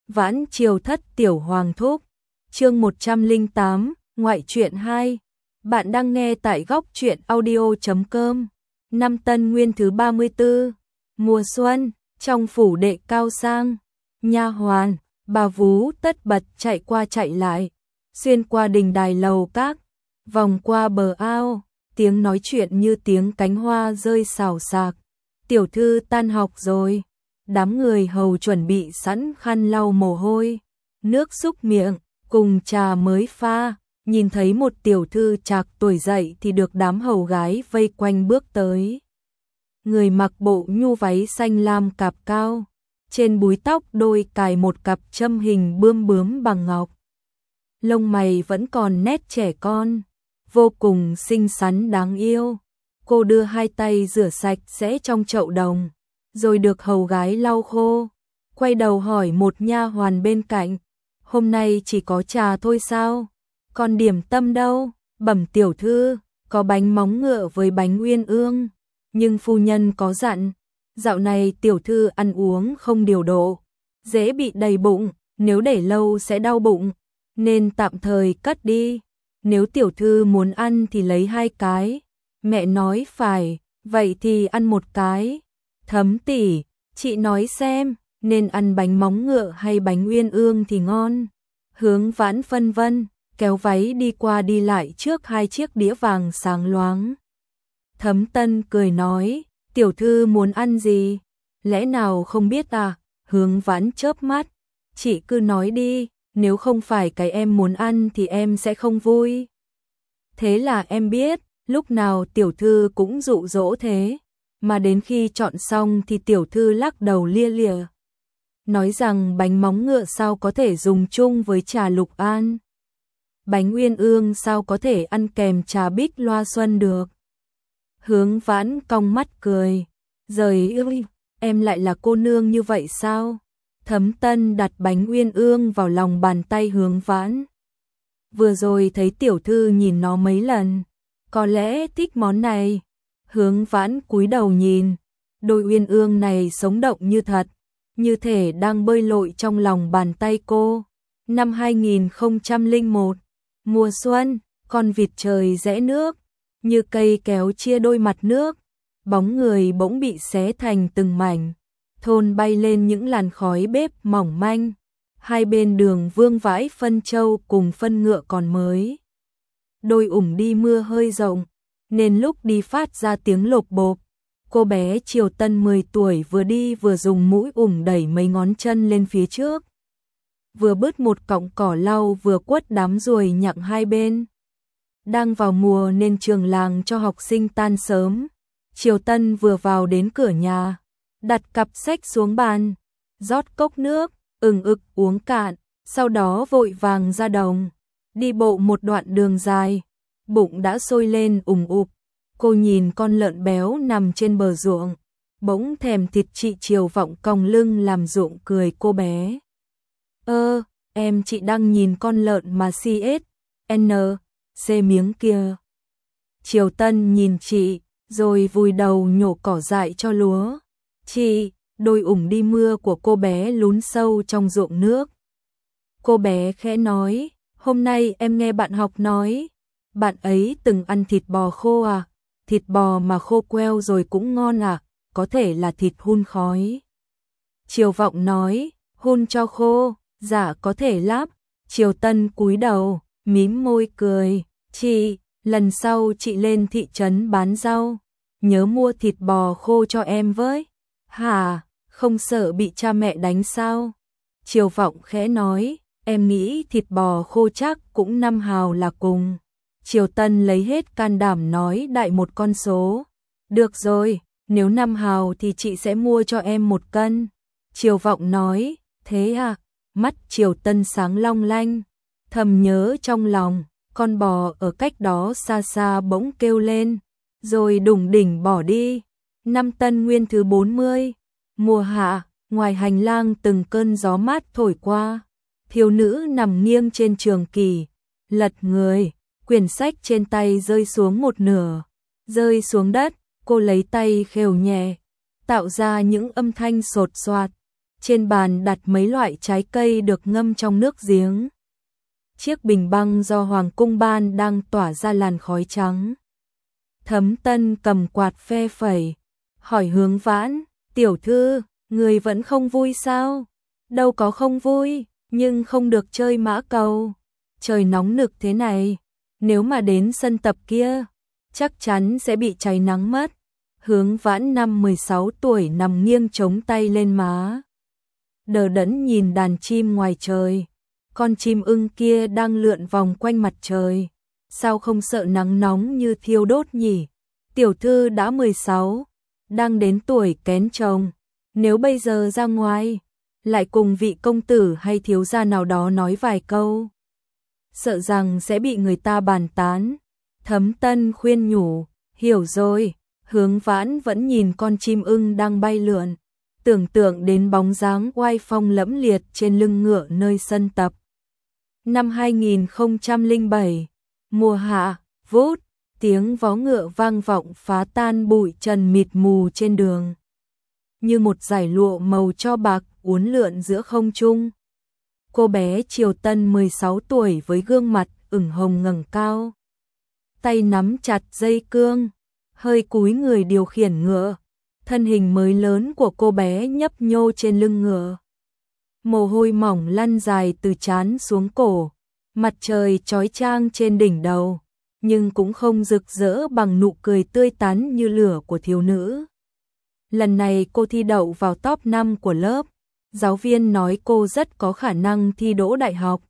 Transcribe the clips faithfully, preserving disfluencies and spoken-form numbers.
Vãn Triều Thất Tiểu Hoàng Thúc, chương một trăm lẻ tám, ngoại truyện hai. Bạn đang nghe tại góc truyện audio chấm com. Năm Tân Nguyên thứ ba mươi tư, mùa xuân, trong phủ đệ cao sang, nha hoàn, bà vú tất bật chạy qua chạy lại, xuyên qua đình đài lầu các, vòng qua bờ ao, tiếng nói chuyện như tiếng cánh hoa rơi xào xạc. Tiểu thư tan học rồi. Đám người hầu chuẩn bị sẵn khăn lau mồ hôi, nước súc miệng, cùng trà mới pha, nhìn thấy một tiểu thư trạc tuổi dậy thì được đám hầu gái vây quanh bước tới. Người mặc bộ nhu váy xanh lam cạp cao, trên búi tóc đôi cài một cặp châm hình bươm bướm bằng ngọc. Lông mày vẫn còn nét trẻ con, vô cùng xinh xắn đáng yêu. Cô đưa hai tay rửa sạch sẽ trong chậu đồng, rồi được hầu gái lau khô, quay đầu hỏi một nha hoàn bên cạnh, hôm nay chỉ có trà thôi sao? Còn điểm tâm đâu? Bẩm tiểu thư, có bánh móng ngựa với bánh uyên ương, nhưng phu nhân có dặn, dạo này tiểu thư ăn uống không điều độ, dễ bị đầy bụng, nếu để lâu sẽ đau bụng, nên tạm thời cất đi, nếu tiểu thư muốn ăn thì lấy hai cái. Mẹ nói phải, vậy thì ăn một cái. Thấm tỷ, chị nói xem, nên ăn bánh móng ngựa hay bánh uyên ương thì ngon. Hướng Vãn phân vân, kéo váy đi qua đi lại trước hai chiếc đĩa vàng sáng loáng. Thấm Tân cười nói, tiểu thư muốn ăn gì? Lẽ nào không biết à? Hướng Vãn chớp mắt, chị cứ nói đi, nếu không phải cái em muốn ăn thì em sẽ không vui. Thế là em biết, lúc nào tiểu thư cũng dụ dỗ thế. Mà đến khi chọn xong thì tiểu thư lắc đầu lia lịa, nói rằng bánh móng ngựa sao có thể dùng chung với trà lục an, bánh uyên ương sao có thể ăn kèm trà bích loa xuân được. Hướng Vãn cong mắt cười, giời ơi, em lại là cô nương như vậy sao? Thấm Tân đặt bánh uyên ương vào lòng bàn tay Hướng Vãn. Vừa rồi thấy tiểu thư nhìn nó mấy lần, có lẽ thích món này. Hướng Vãn cúi đầu nhìn, đôi uyên ương này sống động như thật, như thể đang bơi lội trong lòng bàn tay cô. Năm hai nghìn không trăm lẻ một, mùa xuân, con vịt trời rẽ nước, như cây kéo chia đôi mặt nước, bóng người bỗng bị xé thành từng mảnh, thôn bay lên những làn khói bếp mỏng manh, hai bên đường vương vãi phân trâu cùng phân ngựa còn mới. Đôi ủng đi mưa hơi rộng, nên lúc đi phát ra tiếng lộp bộp. Cô bé Triều Tân mười tuổi vừa đi vừa dùng mũi ủng đẩy mấy ngón chân lên phía trước, vừa bứt một cọng cỏ lau vừa quất đám ruồi nhặng hai bên. Đang vào mùa nên trường làng cho học sinh tan sớm. Triều Tân vừa vào đến cửa nhà, đặt cặp sách xuống bàn, rót cốc nước, ừng ực uống cạn, sau đó vội vàng ra đồng, đi bộ một đoạn đường dài. Bụng đã sôi lên ùng ục, cô nhìn con lợn béo nằm trên bờ ruộng, bỗng thèm thịt. Chị Triều Vọng còng lưng làm ruộng cười cô bé. Ơ, em chị đang nhìn con lợn mà xê ét en xê miếng kia. Triều Tân nhìn chị, rồi vùi đầu nhổ cỏ dại cho lúa. Chị, đôi ủng đi mưa của cô bé lún sâu trong ruộng nước. Cô bé khẽ nói, hôm nay em nghe bạn học nói, bạn ấy từng ăn thịt bò khô à? Thịt bò mà khô queo rồi cũng ngon à? Có thể là thịt hun khói. Triều Vọng nói, hun cho khô, dạ có thể lắm. Triều Tân cúi đầu, mím môi cười, chị, lần sau chị lên thị trấn bán rau, nhớ mua thịt bò khô cho em với. Hả, không sợ bị cha mẹ đánh sao? Triều Vọng khẽ nói, em nghĩ thịt bò khô chắc cũng năm hào là cùng. Triều Tân lấy hết can đảm nói đại một con số. Được rồi, nếu năm hào thì chị sẽ mua cho em một cân. Triều Vọng nói, thế à? Mắt Triều Tân sáng long lanh, thầm nhớ trong lòng, con bò ở cách đó xa xa bỗng kêu lên, rồi đủng đỉnh bỏ đi. Năm Tân Nguyên thứ bốn mươi, mùa hạ, ngoài hành lang từng cơn gió mát thổi qua, thiếu nữ nằm nghiêng trên trường kỷ, lật người. Quyển sách trên tay rơi xuống một nửa, rơi xuống đất, cô lấy tay khều nhẹ, tạo ra những âm thanh sột soạt. Trên bàn đặt mấy loại trái cây được ngâm trong nước giếng. Chiếc bình băng do Hoàng cung ban đang tỏa ra làn khói trắng. Thấm Tân cầm quạt phe phẩy, hỏi Hướng Vãn, tiểu thư, người vẫn không vui sao? Đâu có không vui, nhưng không được chơi mã cầu. Trời nóng nực thế này, nếu mà đến sân tập kia, chắc chắn sẽ bị cháy nắng mất. Hướng Vãn năm mười sáu tuổi nằm nghiêng chống tay lên má, đờ đẫn nhìn đàn chim ngoài trời. Con chim ưng kia đang lượn vòng quanh mặt trời, sao không sợ nắng nóng như thiêu đốt nhỉ? Tiểu thư đã mười sáu, đang đến tuổi kén chồng, nếu bây giờ ra ngoài, lại cùng vị công tử hay thiếu gia nào đó nói vài câu, sợ rằng sẽ bị người ta bàn tán. Thấm Tân khuyên nhủ, hiểu rồi. Hướng Vãn vẫn nhìn con chim ưng đang bay lượn, tưởng tượng đến bóng dáng oai phong lẫm liệt trên lưng ngựa nơi sân tập. Năm hai nghìn không trăm lẻ bảy, mùa hạ, vút, tiếng vó ngựa vang vọng phá tan bụi trần mịt mù trên đường. Như một dải lụa màu cho bạc uốn lượn giữa không trung. Cô bé Triều Tân mười sáu tuổi với gương mặt ửng hồng ngẩng cao, tay nắm chặt dây cương, hơi cúi người điều khiển ngựa. Thân hình mới lớn của cô bé nhấp nhô trên lưng ngựa. Mồ hôi mỏng lăn dài từ trán xuống cổ, mặt trời chói chang trên đỉnh đầu, nhưng cũng không rực rỡ bằng nụ cười tươi tắn như lửa của thiếu nữ. Lần này cô thi đậu vào top năm của lớp, giáo viên nói cô rất có khả năng thi đỗ đại học.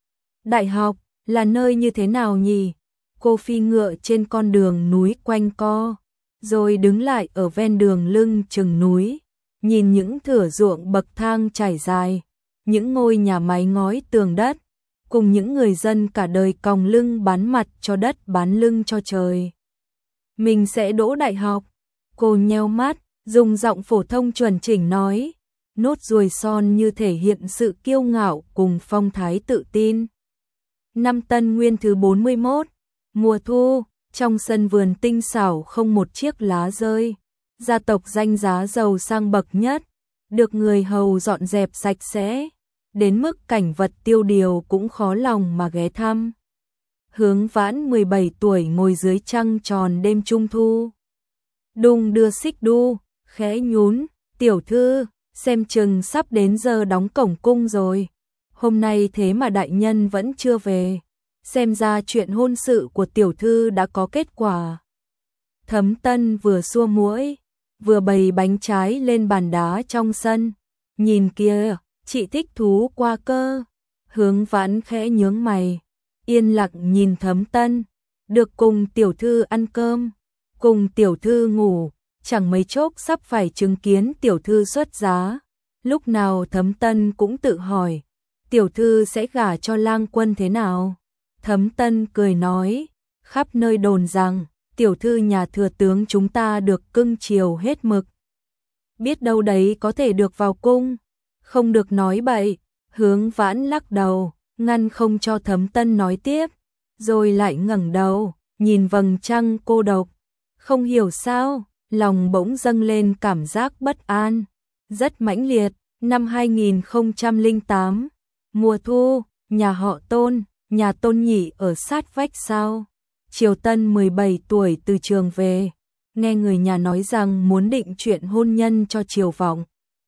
Đại học là nơi như thế nào nhỉ? Cô phi ngựa trên con đường núi quanh co, rồi đứng lại ở ven đường lưng chừng núi, nhìn những thửa ruộng bậc thang trải dài, những ngôi nhà mái ngói tường đất, cùng những người dân cả đời còng lưng bán mặt cho đất bán lưng cho trời. Mình sẽ đỗ đại học. Cô nheo mắt, dùng giọng phổ thông chuẩn chỉnh nói, nốt ruồi son như thể hiện sự kiêu ngạo cùng phong thái tự tin. Năm Tân Nguyên thứ bốn mươi mốt, mùa thu, trong sân vườn tinh xảo không một chiếc lá rơi. Gia tộc danh giá giàu sang bậc nhất, được người hầu dọn dẹp sạch sẽ, đến mức cảnh vật tiêu điều cũng khó lòng mà ghé thăm. Hướng Vãn mười bảy tuổi ngồi dưới trăng tròn đêm trung thu, đung đưa xích đu, khẽ nhún, tiểu thư, xem chừng sắp đến giờ đóng cổng cung rồi. Hôm nay thế mà đại nhân vẫn chưa về, xem ra chuyện hôn sự của tiểu thư đã có kết quả. Thấm Tân vừa xua muỗi, vừa bày bánh trái lên bàn đá trong sân. Nhìn kìa, chị thích thú qua cơ. Hướng Vãn khẽ nhướng mày, yên lặng nhìn Thấm Tân. Được cùng tiểu thư ăn cơm, cùng tiểu thư ngủ, chẳng mấy chốc sắp phải chứng kiến tiểu thư xuất giá. Lúc nào Thấm Tân cũng tự hỏi, tiểu thư sẽ gả cho lang quân thế nào? Thấm Tân cười nói, khắp nơi đồn rằng, tiểu thư nhà thừa tướng chúng ta được cưng chiều hết mực. Biết đâu đấy có thể được vào cung, không được nói bậy. Hướng Vãn lắc đầu, ngăn không cho Thấm Tân nói tiếp, rồi lại ngẩng đầu, nhìn vầng trăng cô độc. Không hiểu sao, lòng bỗng dâng lên cảm giác bất an, rất mãnh liệt. Năm hai nghìn không trăm lẻ tám, mùa thu, nhà họ Tôn, nhà Tôn Nhị ở sát vách sao. Triều Tân mười bảy tuổi từ trường về, nghe người nhà nói rằng muốn định chuyện hôn nhân cho Triều Vọng.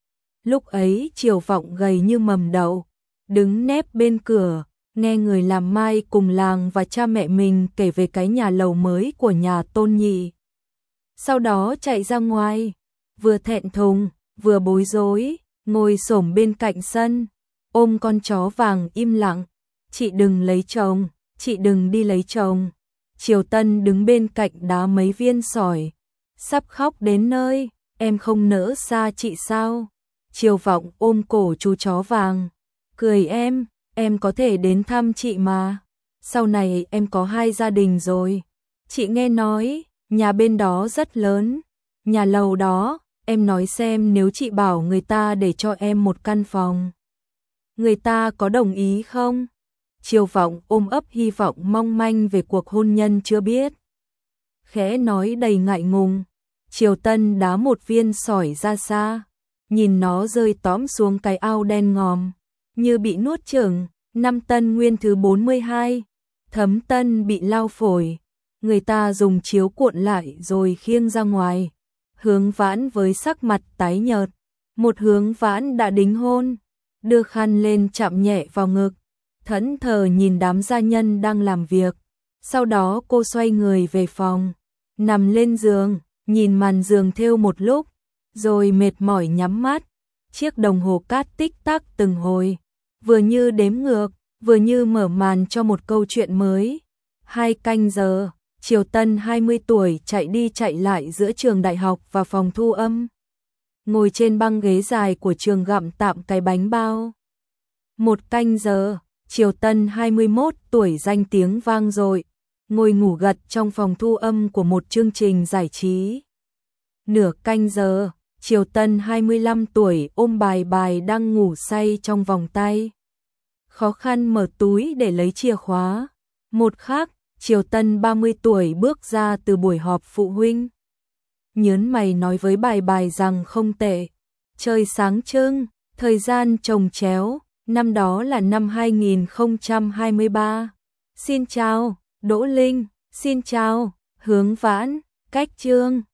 Lúc ấy Triều Vọng gầy như mầm đậu, đứng nép bên cửa, nghe người làm mai cùng làng và cha mẹ mình kể về cái nhà lầu mới của nhà Tôn Nhị. Sau đó chạy ra ngoài, vừa thẹn thùng, vừa bối rối, ngồi xổm bên cạnh sân, ôm con chó vàng im lặng. Chị đừng lấy chồng, chị đừng đi lấy chồng. Triều Tân đứng bên cạnh đá mấy viên sỏi, sắp khóc đến nơi, em không nỡ xa chị sao? Triều Vọng ôm cổ chú chó vàng, cười em, em có thể đến thăm chị mà. Sau này em có hai gia đình rồi. Chị nghe nói, nhà bên đó rất lớn, nhà lầu đó, em nói xem nếu chị bảo người ta để cho em một căn phòng, người ta có đồng ý không? Triều Vọng ôm ấp hy vọng mong manh về cuộc hôn nhân chưa biết, khẽ nói đầy ngại ngùng. Triều Tân đá một viên sỏi ra xa, nhìn nó rơi tóm xuống cái ao đen ngòm, như bị nuốt chửng. Năm Tân Nguyên thứ bốn mươi hai, Thấm Tân bị lao phổi, người ta dùng chiếu cuộn lại rồi khiêng ra ngoài. Hướng Vãn với sắc mặt tái nhợt, một Hướng Vãn đã đính hôn, đưa khăn lên chạm nhẹ vào ngực, thẫn thờ nhìn đám gia nhân đang làm việc. Sau đó cô xoay người về phòng, nằm lên giường, nhìn màn giường thêu một lúc, rồi mệt mỏi nhắm mắt. Chiếc đồng hồ cát tích tắc từng hồi, vừa như đếm ngược, vừa như mở màn cho một câu chuyện mới. Hai canh giờ, Triều Tân hai mươi tuổi chạy đi chạy lại giữa trường đại học và phòng thu âm. Ngồi trên băng ghế dài của trường gặm tạm cái bánh bao. Một canh giờ, Triều Tân hai mươi mốt tuổi danh tiếng vang dội, ngồi ngủ gật trong phòng thu âm của một chương trình giải trí. Nửa canh giờ, Triều Tân hai mươi lăm tuổi ôm bài bài đang ngủ say trong vòng tay. Khó khăn mở túi để lấy chìa khóa. Một khắc, Triều Tân ba mươi tuổi bước ra từ buổi họp phụ huynh. Nhớn mày nói với bài bài rằng không tệ. Trời sáng trưng, thời gian chồng chéo, năm đó là năm hai nghìn không trăm hai mươi ba. Xin chào, Đỗ Linh, xin chào, Hướng Vãn, Cách Trương.